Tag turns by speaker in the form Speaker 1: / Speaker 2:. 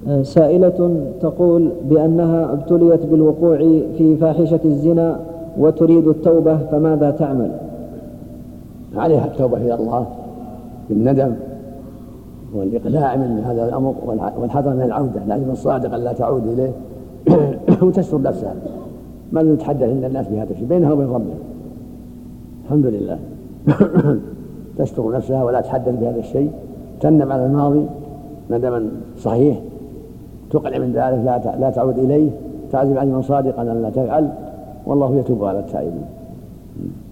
Speaker 1: سائلة تقول بأنها ابتليت بالوقوع في فاحشة الزنا وتريد التوبة، فماذا تعمل؟
Speaker 2: عليها التوبة إلى الله بالندم والإقلاع من هذا الأمر والحذر من العودة، لازم الصادق أن لا تعود إليه وتستر نفسها، ما نتحدث عند الناس بهذا الشيء بينها وبين ربها. الحمد لله. تستر نفسها ولا تحدث بهذا الشيء، تندم على الماضي ندما صحيح، تقلع من ذلك، لا تعود إليه، تعزم عزما صادقا أن لا تفعل، والله يتوب على التائبين.